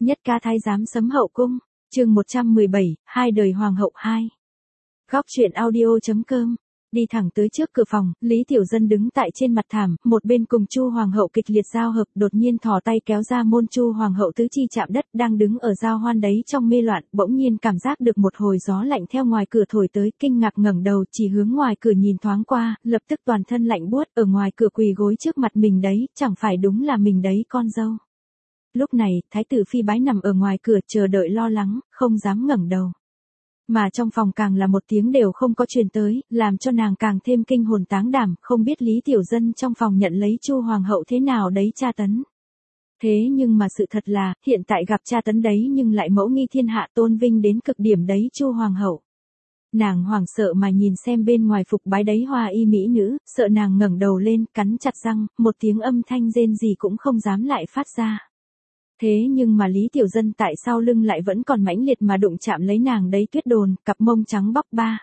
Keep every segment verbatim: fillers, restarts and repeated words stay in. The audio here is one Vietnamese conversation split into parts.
Nhất ca thái giám sấm hậu cung, chương một trăm mười bảy, hai đời hoàng hậu hai. Góc truyện audio chấm com. Đi thẳng tới trước cửa phòng, Lý Tiểu Dân đứng tại trên mặt thảm, một bên cùng Chu hoàng hậu kịch liệt giao hợp, đột nhiên thò tay kéo ra môn. Chu hoàng hậu tứ chi chạm đất, đang đứng ở giao hoan đấy trong mê loạn, bỗng nhiên cảm giác được một hồi gió lạnh theo ngoài cửa thổi tới, kinh ngạc ngẩng đầu, chỉ hướng ngoài cửa nhìn thoáng qua, lập tức toàn thân lạnh buốt, ở ngoài cửa quỳ gối trước mặt mình đấy, chẳng phải đúng là mình đấy con dâu. Lúc này, thái tử phi bái nằm ở ngoài cửa chờ đợi lo lắng, không dám ngẩng đầu. Mà trong phòng càng là một tiếng đều không có truyền tới, làm cho nàng càng thêm kinh hồn táng đảm, không biết Lý Tiểu Dân trong phòng nhận lấy Chu hoàng hậu thế nào đấy tra tấn. Thế nhưng mà sự thật là, hiện tại gặp tra tấn đấy nhưng lại mẫu nghi thiên hạ tôn vinh đến cực điểm đấy Chu hoàng hậu. Nàng hoảng sợ mà nhìn xem bên ngoài phục bái đấy hoa y mỹ nữ, sợ nàng ngẩng đầu lên, cắn chặt răng, một tiếng âm thanh rên gì cũng không dám lại phát ra. Thế nhưng mà Lý Tiểu Dân tại sau lưng lại vẫn còn mãnh liệt mà đụng chạm lấy nàng đấy tuyết đồn, cặp mông trắng bóc ba.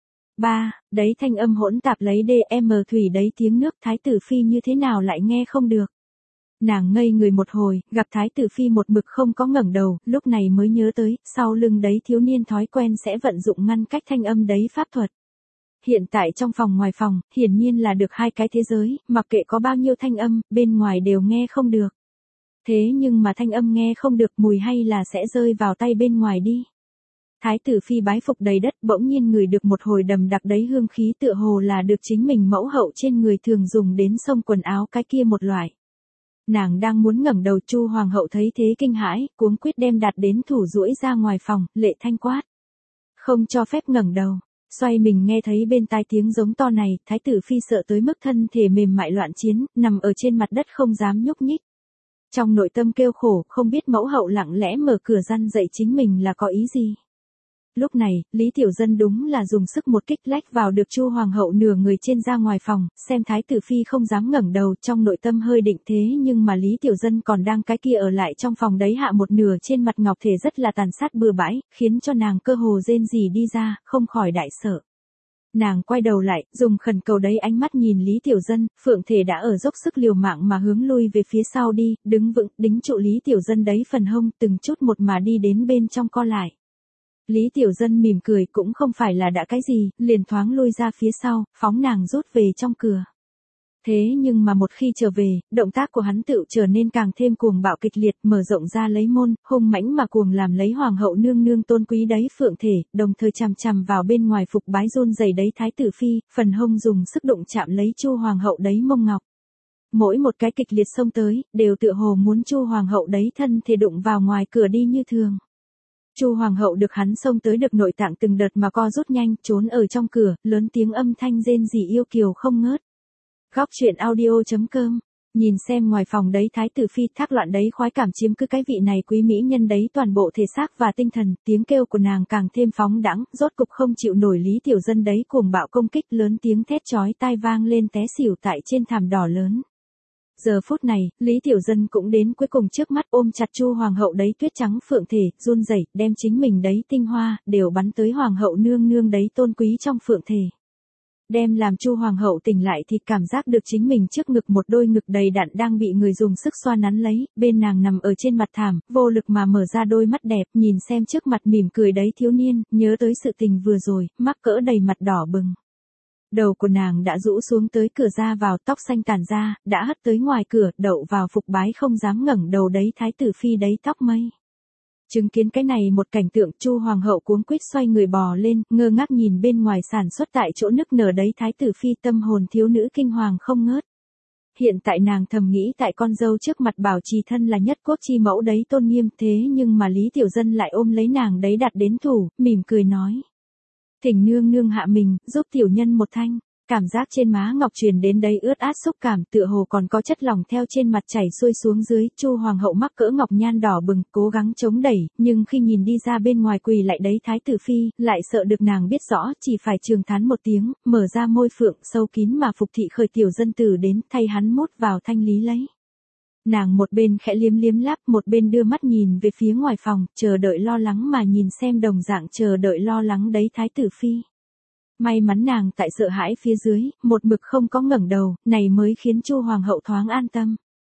Ba, đấy thanh âm hỗn tạp lấy đê em thủy đấy tiếng nước thái tử phi như thế nào lại nghe không được. Nàng ngây người một hồi, gặp thái tử phi một mực không có ngẩng đầu, lúc này mới nhớ tới, sau lưng đấy thiếu niên thói quen sẽ vận dụng ngăn cách thanh âm đấy pháp thuật. Hiện tại trong phòng ngoài phòng, hiển nhiên là được hai cái thế giới, mặc kệ có bao nhiêu thanh âm, bên ngoài đều nghe không được. Thế nhưng mà thanh âm nghe không được mùi hay là sẽ rơi vào tay bên ngoài đi. Thái tử phi bái phục đầy đất bỗng nhiên ngửi được một hồi đầm đặc đấy hương khí tựa hồ là được chính mình mẫu hậu trên người thường dùng đến xông quần áo cái kia một loại. Nàng đang muốn ngẩng đầu Chu hoàng hậu thấy thế kinh hãi, cuống quýt đem đặt đến thủ duỗi ra ngoài phòng, lệ thanh quát. Không cho phép ngẩng đầu. Xoay mình nghe thấy bên tai tiếng giống to này, thái tử phi sợ tới mức thân thể mềm mại loạn chiến, nằm ở trên mặt đất không dám nhúc nhích. Trong nội tâm kêu khổ, không biết mẫu hậu lặng lẽ mở cửa răn dậy chính mình là có ý gì. Lúc này, Lý Tiểu Dân đúng là dùng sức một kích lách vào được Chu hoàng hậu nửa người trên ra ngoài phòng, xem thái tử phi không dám ngẩng đầu, trong nội tâm hơi định thế nhưng mà Lý Tiểu Dân còn đang cái kia ở lại trong phòng đấy hạ một nửa trên mặt ngọc thể rất là tàn sát bừa bãi, khiến cho nàng cơ hồ rên rỉ đi ra, không khỏi đại sợ. Nàng quay đầu lại, dùng khẩn cầu đấy ánh mắt nhìn Lý Tiểu Dân, phượng thể đã ở dốc sức liều mạng mà hướng lui về phía sau đi, đứng vững, đính trụ Lý Tiểu Dân đấy phần hông, từng chút một mà đi đến bên trong co lại. Lý Tiểu Dân mỉm cười cũng không phải là đã cái gì, liền thoáng lui ra phía sau, phóng nàng rút về trong cửa. Thế nhưng mà một khi trở về, động tác của hắn tự trở nên càng thêm cuồng bạo kịch liệt, mở rộng ra lấy môn, hung mãnh mà cuồng làm lấy hoàng hậu nương nương tôn quý đấy phượng thể, đồng thời chằm chằm vào bên ngoài phục bái run rẩy đấy thái tử phi, phần hông dùng sức đụng chạm lấy Chu hoàng hậu đấy mông ngọc. Mỗi một cái kịch liệt xông tới, đều tựa hồ muốn Chu hoàng hậu đấy thân thể đụng vào ngoài cửa đi như thường. Chu hoàng hậu được hắn xông tới được nội tạng từng đợt mà co rút nhanh, trốn ở trong cửa, lớn tiếng âm thanh rên rỉ yêu kiều không ngớt. Góc truyện audio chấm com. Nhìn xem ngoài phòng đấy thái tử phi thác loạn đấy khoái cảm chiếm cứ cái vị này quý mỹ nhân đấy toàn bộ thể xác và tinh thần, tiếng kêu của nàng càng thêm phóng đãng, rốt cục không chịu nổi Lý Tiểu Dân đấy cuồng bạo công kích, lớn tiếng thét chói tai vang lên té xỉu tại trên thảm đỏ lớn. Giờ phút này, Lý Tiểu Dân cũng đến cuối cùng trước mắt ôm chặt Chu hoàng hậu đấy tuyết trắng phượng thể, run rẩy, đem chính mình đấy tinh hoa, đều bắn tới hoàng hậu nương nương đấy tôn quý trong phượng thể. Đem làm Chu hoàng hậu tỉnh lại thì cảm giác được chính mình trước ngực một đôi ngực đầy đặn đang bị người dùng sức xoa nắn lấy, bên nàng nằm ở trên mặt thảm, vô lực mà mở ra đôi mắt đẹp, nhìn xem trước mặt mỉm cười đấy thiếu niên, nhớ tới sự tình vừa rồi, mắc cỡ đầy mặt đỏ bừng. Đầu của nàng đã rũ xuống tới cửa ra vào, tóc xanh tàn ra, đã hất tới ngoài cửa, đậu vào phục bái không dám ngẩng đầu đấy thái tử phi đấy tóc mây. Chứng kiến cái này một cảnh tượng, Chu hoàng hậu cuống quýt xoay người bò lên, ngơ ngác nhìn bên ngoài sản xuất tại chỗ nức nở đấy thái tử phi, tâm hồn thiếu nữ kinh hoàng không ngớt. Hiện tại nàng thầm nghĩ tại con dâu trước mặt bảo trì thân là nhất quốc chi mẫu đấy tôn nghiêm, thế nhưng mà Lý Tiểu Dân lại ôm lấy nàng đấy đặt đến thủ, mỉm cười nói. Thỉnh nương nương hạ mình, giúp tiểu nhân một thanh. Cảm giác trên má ngọc truyền đến đấy ướt át xúc cảm, tựa hồ còn có chất lỏng theo trên mặt chảy xuôi xuống dưới. Chu hoàng hậu mắc cỡ ngọc nhan đỏ bừng, cố gắng chống đẩy, nhưng khi nhìn đi ra bên ngoài quỳ lại đấy thái tử phi, lại sợ được nàng biết rõ, chỉ phải trường thán một tiếng, mở ra môi phượng sâu kín mà phục thị khởi Tiểu Dân tử đến, thay hắn mốt vào thanh lý lấy. Nàng một bên khẽ liếm liếm láp, một bên đưa mắt nhìn về phía ngoài phòng, chờ đợi lo lắng mà nhìn xem đồng dạng chờ đợi lo lắng đấy thái tử phi. May mắn nàng tại sợ hãi phía dưới, một mực không có ngẩng đầu, này mới khiến Chu hoàng hậu thoáng an tâm.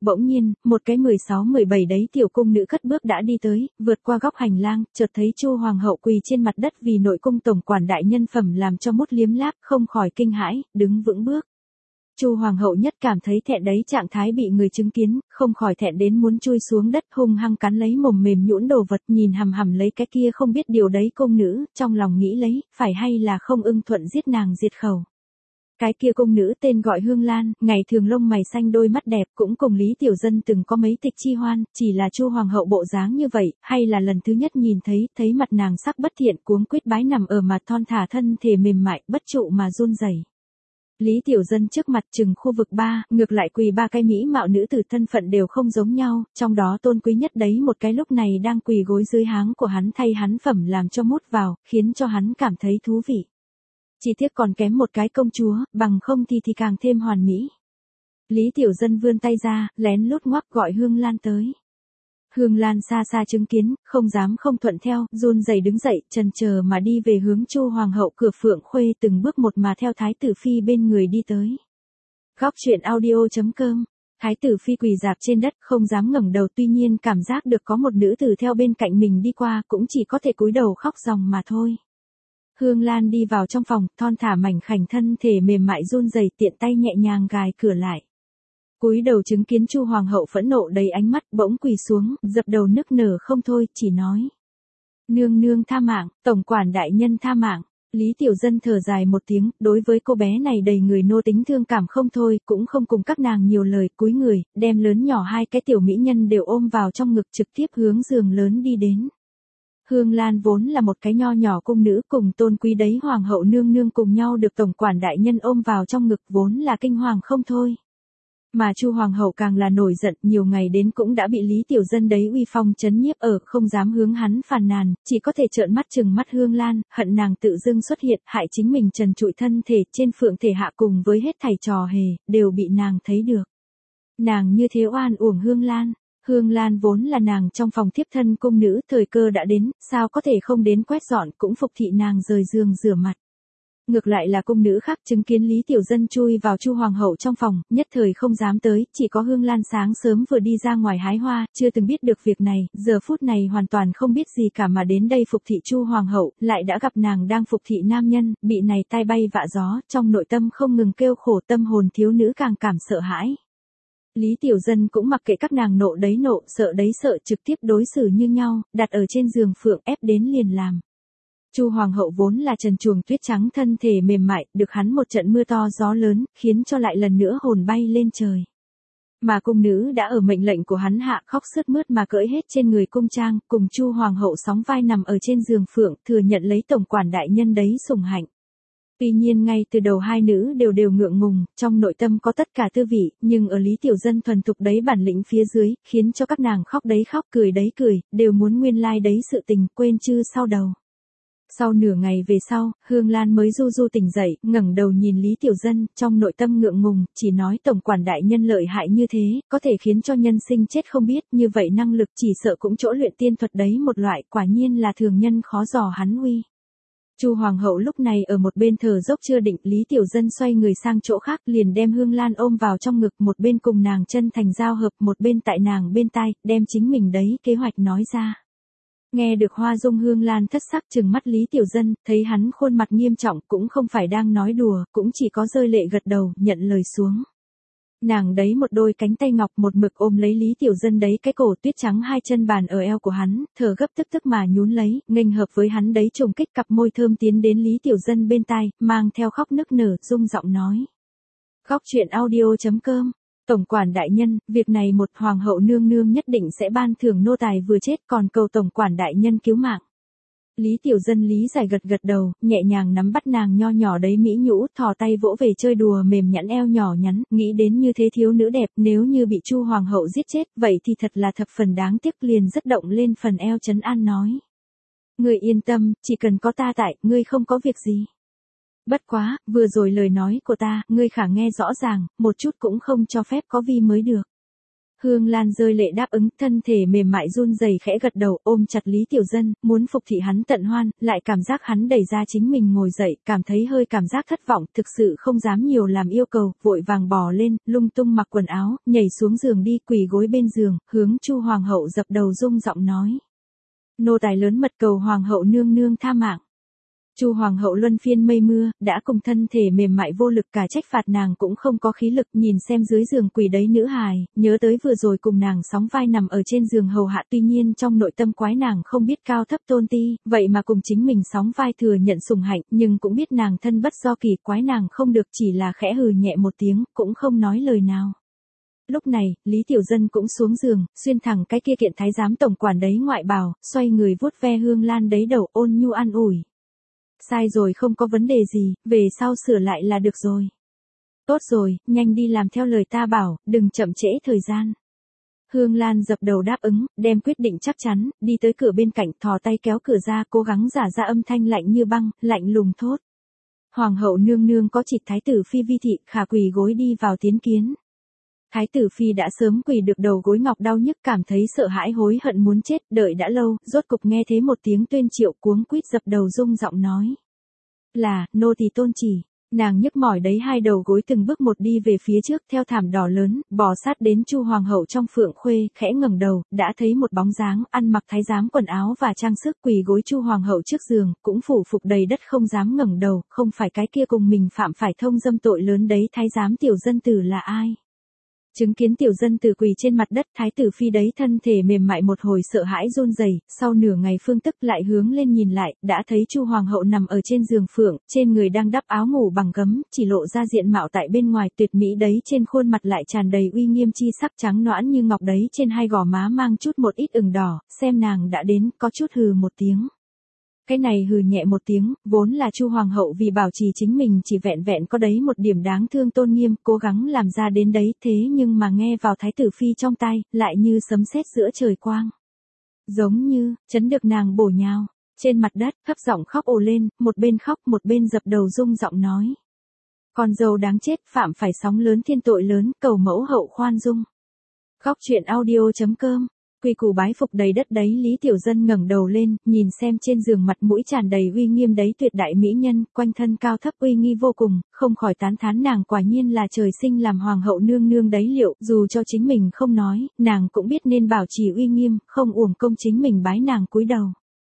bỗng nhiên, một cái mười sáu mười bảy đấy tiểu cung nữ cất bước đã đi tới, vượt qua góc hành lang, chợt thấy Chu hoàng hậu quỳ trên mặt đất vì nội cung tổng quản đại nhân phẩm làm cho mút liếm láp, không khỏi kinh hãi, đứng vững bước. Chu hoàng hậu nhất cảm thấy thẹn đấy, trạng thái bị người chứng kiến, không khỏi thẹn đến muốn chui xuống đất, hung hăng cắn lấy mồm mềm nhũn đồ vật, nhìn hằm hằm lấy cái kia không biết điều đấy cung nữ, trong lòng nghĩ lấy, phải hay là không ưng thuận giết nàng diệt khẩu. Cái kia cung nữ tên gọi Hương Lan, ngày thường lông mày xanh đôi mắt đẹp, cũng cùng Lý Tiểu Dân từng có mấy tịch chi hoan, chỉ là Chu hoàng hậu bộ dáng như vậy, hay là lần thứ nhất nhìn thấy, thấy mặt nàng sắc bất thiện, cuống quýt bái nằm ở mặt thon thả thân thể mềm mại, bất trụ mà run rẩy. Lý Tiểu Dân trước mặt chừng khu vực ba, ngược lại quỳ ba cái mỹ mạo nữ tử thân phận đều không giống nhau, trong đó tôn quý nhất đấy một cái lúc này đang quỳ gối dưới háng của hắn thay hắn phẩm làm cho mút vào, khiến cho hắn cảm thấy thú vị. Chỉ tiếc còn kém một cái công chúa, bằng không thì thì càng thêm hoàn mỹ. Lý Tiểu Dân vươn tay ra, lén lút ngoắc gọi Hương Lan tới. Hương Lan xa xa chứng kiến, không dám không thuận theo, run rẩy đứng dậy, chần chờ mà đi về hướng Chu hoàng hậu cửa Phượng Khuê, từng bước một mà theo thái tử phi bên người đi tới. Góc truyện audio chấm com. Thái tử phi quỳ dạp trên đất, không dám ngẩng đầu, tuy nhiên cảm giác được có một nữ tử theo bên cạnh mình đi qua, cũng chỉ có thể cúi đầu khóc ròng mà thôi. Hương Lan đi vào trong phòng, thon thả mảnh khảnh thân thể mềm mại run rẩy, tiện tay nhẹ nhàng gài cửa lại. Cúi đầu chứng kiến Chu hoàng hậu phẫn nộ đầy ánh mắt, bỗng quỳ xuống, dập đầu nức nở không thôi, chỉ nói: "Nương nương tha mạng, tổng quản đại nhân tha mạng." Lý Tiểu Dân thở dài một tiếng, đối với cô bé này đầy người nô tính thương cảm không thôi, cũng không cùng các nàng nhiều lời, cúi người, đem lớn nhỏ hai cái tiểu mỹ nhân đều ôm vào trong ngực, trực tiếp hướng giường lớn đi đến. Hương Lan vốn là một cái nho nhỏ cung nữ, cùng tôn quý đấy hoàng hậu nương nương cùng nhau được tổng quản đại nhân ôm vào trong ngực, vốn là kinh hoàng không thôi. Mà Chu hoàng hậu càng là nổi giận, nhiều ngày đến cũng đã bị Lý Tiểu Dân đấy uy phong chấn nhiếp ở, không dám hướng hắn phàn nàn, chỉ có thể trợn mắt trừng mắt Hương Lan, hận nàng tự dưng xuất hiện, hại chính mình trần trụi thân thể, trên phượng thể hạ cùng với hết thảy trò hề, đều bị nàng thấy được. Nàng như thế oan uổng Hương Lan. Hương Lan vốn là nàng trong phòng thiếp thân cung nữ, thời cơ đã đến, sao có thể không đến quét dọn, cũng phục thị nàng rời giường rửa mặt. Ngược lại là cung nữ khác chứng kiến Lý Tiểu Dân chui vào Chu hoàng hậu trong phòng, nhất thời không dám tới, chỉ có Hương Lan sáng sớm vừa đi ra ngoài hái hoa, chưa từng biết được việc này, giờ phút này hoàn toàn không biết gì cả mà đến đây phục thị Chu hoàng hậu, lại đã gặp nàng đang phục thị nam nhân, bị này tai bay vạ gió, trong nội tâm không ngừng kêu khổ, tâm hồn thiếu nữ càng cảm sợ hãi. Lý Tiểu Dân cũng mặc kệ các nàng nộ đấy nộ, sợ đấy sợ, trực tiếp đối xử như nhau, đặt ở trên giường phượng ép đến liền làm. Chu hoàng hậu vốn là trần truồng tuyết trắng thân thể mềm mại, được hắn một trận mưa to gió lớn, khiến cho lại lần nữa hồn bay lên trời. Mà cung nữ đã ở mệnh lệnh của hắn hạ khóc sướt mướt mà cởi hết trên người cung trang, cùng Chu hoàng hậu sóng vai nằm ở trên giường phượng, thừa nhận lấy tổng quản đại nhân đấy sủng hạnh. Tuy nhiên ngay từ đầu hai nữ đều đều ngượng ngùng, trong nội tâm có tất cả tư vị, nhưng ở Lý Tiểu Dân thuần thục đấy bản lĩnh phía dưới, khiến cho các nàng khóc đấy khóc, cười đấy cười, đều muốn nguyên lai like đấy sự tình, quên chư sau đầu. Sau nửa ngày về sau, Hương Lan mới du du tỉnh dậy, ngẩng đầu nhìn Lý Tiểu Dân, trong nội tâm ngượng ngùng, chỉ nói tổng quản đại nhân lợi hại như thế, có thể khiến cho nhân sinh chết không biết, như vậy năng lực chỉ sợ cũng chỗ luyện tiên thuật đấy một loại, quả nhiên là thường nhân khó dò hắn uy. Chu hoàng hậu lúc này ở một bên thở dốc chưa định, Lý Tiểu Dân xoay người sang chỗ khác, liền đem Hương Lan ôm vào trong ngực, một bên cùng nàng chân thành giao hợp, một bên tại nàng bên tai, đem chính mình đấy kế hoạch nói ra. Nghe được Hoa Dung Hương Lan thất sắc trừng mắt Lý Tiểu Dân, thấy hắn khuôn mặt nghiêm trọng, cũng không phải đang nói đùa, cũng chỉ có rơi lệ gật đầu, nhận lời xuống. Nàng đấy một đôi cánh tay ngọc một mực ôm lấy Lý Tiểu Dân đấy cái cổ tuyết trắng, hai chân bàn ở eo của hắn, thở gấp tức tức mà nhún lấy, nghênh hợp với hắn đấy trùng kích, cặp môi thơm tiến đến Lý Tiểu Dân bên tai, mang theo khóc nức nở, rung giọng nói. Góc truyện audio chấm com. Tổng quản đại nhân, việc này một hoàng hậu nương nương nhất định sẽ ban thưởng nô tài vừa chết, còn cầu tổng quản đại nhân cứu mạng. Lý Tiểu Dân lý giải gật gật đầu, nhẹ nhàng nắm bắt nàng nho nhỏ đấy mỹ nhũ, thò tay vỗ về chơi đùa mềm nhẵn eo nhỏ nhắn, nghĩ đến như thế thiếu nữ đẹp, nếu như bị Chu hoàng hậu giết chết, vậy thì thật là thập phần đáng tiếc, liền rất động lên phần eo trấn an nói. Ngươi yên tâm, chỉ cần có ta tại, ngươi không có việc gì. Bất quá, vừa rồi lời nói của ta, ngươi khả nghe rõ ràng, một chút cũng không cho phép có vi mới được. Hương Lan rơi lệ đáp ứng, thân thể mềm mại run rẩy khẽ gật đầu, ôm chặt Lý Tiểu Dân, muốn phục thị hắn tận hoan, lại cảm giác hắn đẩy ra chính mình ngồi dậy, cảm thấy hơi cảm giác thất vọng, thực sự không dám nhiều làm yêu cầu, vội vàng bò lên, lung tung mặc quần áo, nhảy xuống giường đi, quỳ gối bên giường, hướng Chu hoàng hậu dập đầu rung giọng nói: "Nô tài lớn mật cầu hoàng hậu nương nương tha mạng." Chu hoàng hậu luân phiên mây mưa, đã cùng thân thể mềm mại vô lực, cả trách phạt nàng cũng không có khí lực, nhìn xem dưới giường quỳ đấy nữ hài, nhớ tới vừa rồi cùng nàng sóng vai nằm ở trên giường hầu hạ, tuy nhiên trong nội tâm quái nàng không biết cao thấp tôn ti, vậy mà cùng chính mình sóng vai thừa nhận sủng hạnh, nhưng cũng biết nàng thân bất do kỳ, quái nàng không được, chỉ là khẽ hừ nhẹ một tiếng, cũng không nói lời nào. Lúc này, Lý Tiểu Dân cũng xuống giường, xuyên thẳng cái kia kiện thái giám tổng quản đấy ngoại bào, xoay người vuốt ve Hương Lan đấy đầu, ôn nhu an ủi: "Sai rồi không có vấn đề gì, về sau sửa lại là được rồi. Tốt rồi, nhanh đi làm theo lời ta bảo, đừng chậm trễ thời gian." Hương Lan dập đầu đáp ứng, đem quyết định chắc chắn, đi tới cửa bên cạnh, thò tay kéo cửa ra, cố gắng giả ra âm thanh lạnh như băng, lạnh lùng thốt: "Hoàng hậu nương nương có chỉ thái tử phi vi thị, khả quỳ gối đi vào tiến kiến." Thái tử phi đã sớm quỳ được đầu gối ngọc đau nhức, cảm thấy sợ hãi hối hận muốn chết, đợi đã lâu, rốt cục nghe thấy một tiếng tuyên triệu, cuống quýt dập đầu rung giọng nói: "Là, nô tỳ tôn chỉ." Nàng nhức mỏi đấy hai đầu gối từng bước một đi về phía trước, theo thảm đỏ lớn, bò sát đến Chu hoàng hậu trong phượng khuê, khẽ ngẩng đầu, đã thấy một bóng dáng, ăn mặc thái giám quần áo và trang sức, quỳ gối Chu hoàng hậu trước giường, cũng phủ phục đầy đất không dám ngẩng đầu, không phải cái kia cùng mình phạm phải thông dâm tội lớn đấy thái giám tiểu dân tử là ai? Chứng kiến tiểu dân tử quỳ trên mặt đất, thái tử phi đấy thân thể mềm mại một hồi sợ hãi run rẩy, sau nửa ngày phương tức lại hướng lên nhìn lại, đã thấy Chu hoàng hậu nằm ở trên giường phượng, trên người đang đắp áo ngủ bằng gấm, chỉ lộ ra diện mạo tại bên ngoài, tuyệt mỹ đấy trên khuôn mặt lại tràn đầy uy nghiêm chi sắc, trắng nõn như ngọc đấy trên hai gò má mang chút một ít ửng đỏ, xem nàng đã đến, có chút hừ một tiếng. Cái này hừ nhẹ một tiếng, vốn là Chu hoàng hậu vì bảo trì chính mình chỉ vẹn vẹn có đấy một điểm đáng thương tôn nghiêm, cố gắng làm ra đến đấy, thế nhưng mà nghe vào thái tử phi trong tai, lại như sấm sét giữa trời quang. Giống như, chấn được nàng bổ nhào, trên mặt đất, thấp giọng khóc ồ lên, một bên khóc một bên dập đầu rung giọng nói: "Con dâu đáng chết, phạm phải sóng lớn thiên tội lớn, cầu mẫu hậu khoan dung." Góc truyện audio chấm com. Quy củ bái phục đầy đất đấy, Lý Tiểu Dân ngẩng đầu lên, nhìn xem trên giường mặt mũi tràn đầy uy nghiêm đấy tuyệt đại mỹ nhân, quanh thân cao thấp uy nghi vô cùng, không khỏi tán thán nàng quả nhiên là trời sinh làm hoàng hậu nương nương đấy, liệu, dù cho chính mình không nói, nàng cũng biết nên bảo trì uy nghiêm, không uổng công chính mình bái nàng cúi đầu.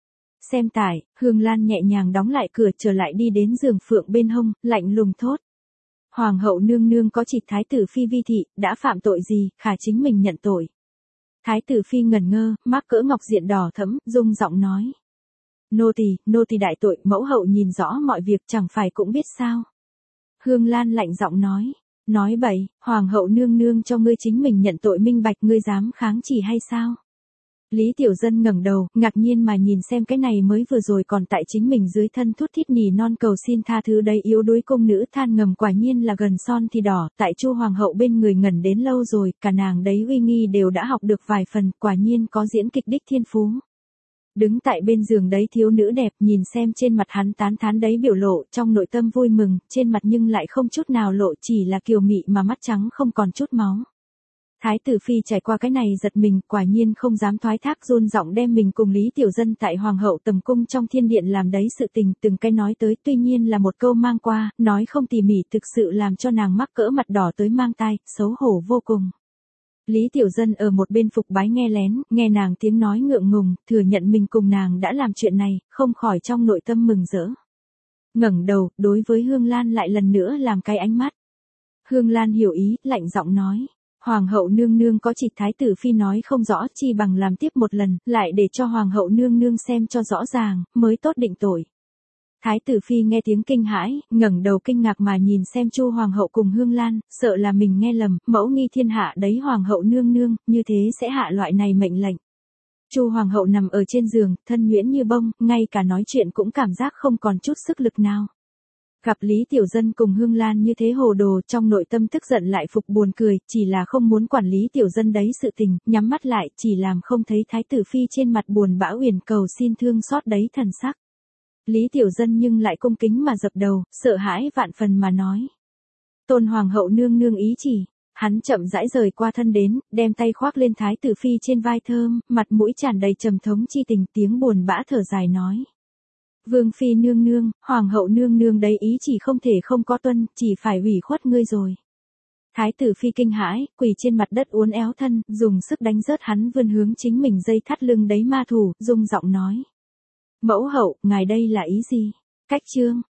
Xem tải, Hương Lan nhẹ nhàng đóng lại cửa, trở lại đi đến giường phượng bên hông, lạnh lùng thốt: "Hoàng hậu nương nương có chỉ thái tử phi vi thị, đã phạm tội gì, khả chính mình nhận tội." Thái tử phi ngẩn ngơ, mắc cỡ ngọc diện đỏ thẫm, rung giọng nói: "Nô tỳ, nô tỳ đại tội, mẫu hậu nhìn rõ mọi việc chẳng phải cũng biết sao." Hương Lan lạnh giọng nói: "Nói bậy, hoàng hậu nương nương cho ngươi chính mình nhận tội minh bạch, ngươi dám kháng chỉ hay sao?" Lý Tiểu Dân ngẩng đầu, ngạc nhiên mà nhìn xem cái này mới vừa rồi còn tại chính mình dưới thân thút thít nỉ non cầu xin tha thứ đấy yếu đuối cung nữ, than ngầm quả nhiên là gần son thì đỏ, tại Chu hoàng hậu bên người ngẩn đến lâu rồi, cả nàng đấy uy nghi đều đã học được vài phần, quả nhiên có diễn kịch đích thiên phú. Đứng tại bên giường đấy thiếu nữ đẹp, nhìn xem trên mặt hắn tán thán đấy biểu lộ, trong nội tâm vui mừng, trên mặt nhưng lại không chút nào lộ, chỉ là kiều mị mà mắt trắng không còn chút máu. Thái tử phi trải qua cái này giật mình, quả nhiên không dám thoái thác, run giọng đem mình cùng Lý Tiểu Dân tại hoàng hậu tầm cung trong thiên điện làm đấy sự tình, từng cái nói tới, tuy nhiên là một câu mang qua, nói không tỉ mỉ, thực sự làm cho nàng mắc cỡ mặt đỏ tới mang tai, xấu hổ vô cùng. Lý Tiểu Dân ở một bên phục bái nghe lén, nghe nàng tiếng nói ngượng ngùng, thừa nhận mình cùng nàng đã làm chuyện này, không khỏi trong nội tâm mừng rỡ. Ngẩng đầu, đối với Hương Lan lại lần nữa làm cái ánh mắt. Hương Lan hiểu ý, lạnh giọng nói: "Hoàng hậu nương nương có chỉ thái tử phi nói không rõ, chi bằng làm tiếp một lần, lại để cho hoàng hậu nương nương xem cho rõ ràng, mới tốt định tội." Thái tử phi nghe tiếng kinh hãi, ngẩng đầu kinh ngạc mà nhìn xem Chu hoàng hậu cùng Hương Lan, sợ là mình nghe lầm, mẫu nghi thiên hạ đấy hoàng hậu nương nương, như thế sẽ hạ loại này mệnh lệnh. Chu hoàng hậu nằm ở trên giường, thân nhuyễn như bông, ngay cả nói chuyện cũng cảm giác không còn chút sức lực nào. Gặp Lý Tiểu Dân cùng Hương Lan như thế hồ đồ, trong nội tâm tức giận lại phục buồn cười, chỉ là không muốn quản lý Tiểu Dân đấy sự tình, nhắm mắt lại, chỉ làm không thấy thái tử phi trên mặt buồn bã uyển cầu xin thương xót đấy thần sắc. Lý Tiểu Dân nhưng lại cung kính mà dập đầu, sợ hãi vạn phần mà nói: "Tôn hoàng hậu nương nương ý chỉ." Hắn chậm rãi rời qua thân đến, đem tay khoác lên Thái tử phi trên vai thơm, mặt mũi tràn đầy trầm thống chi tình, tiếng buồn bã thở dài nói. Vương phi nương nương, hoàng hậu nương nương đấy ý chỉ không thể không có tuân, chỉ phải ủy khuất ngươi rồi. Thái tử phi kinh hãi, quỳ trên mặt đất uốn éo thân, dùng sức đánh rớt hắn vươn hướng chính mình dây thắt lưng đấy ma thủ, rung giọng nói. Mẫu hậu, ngài đây là ý gì? Cách trương,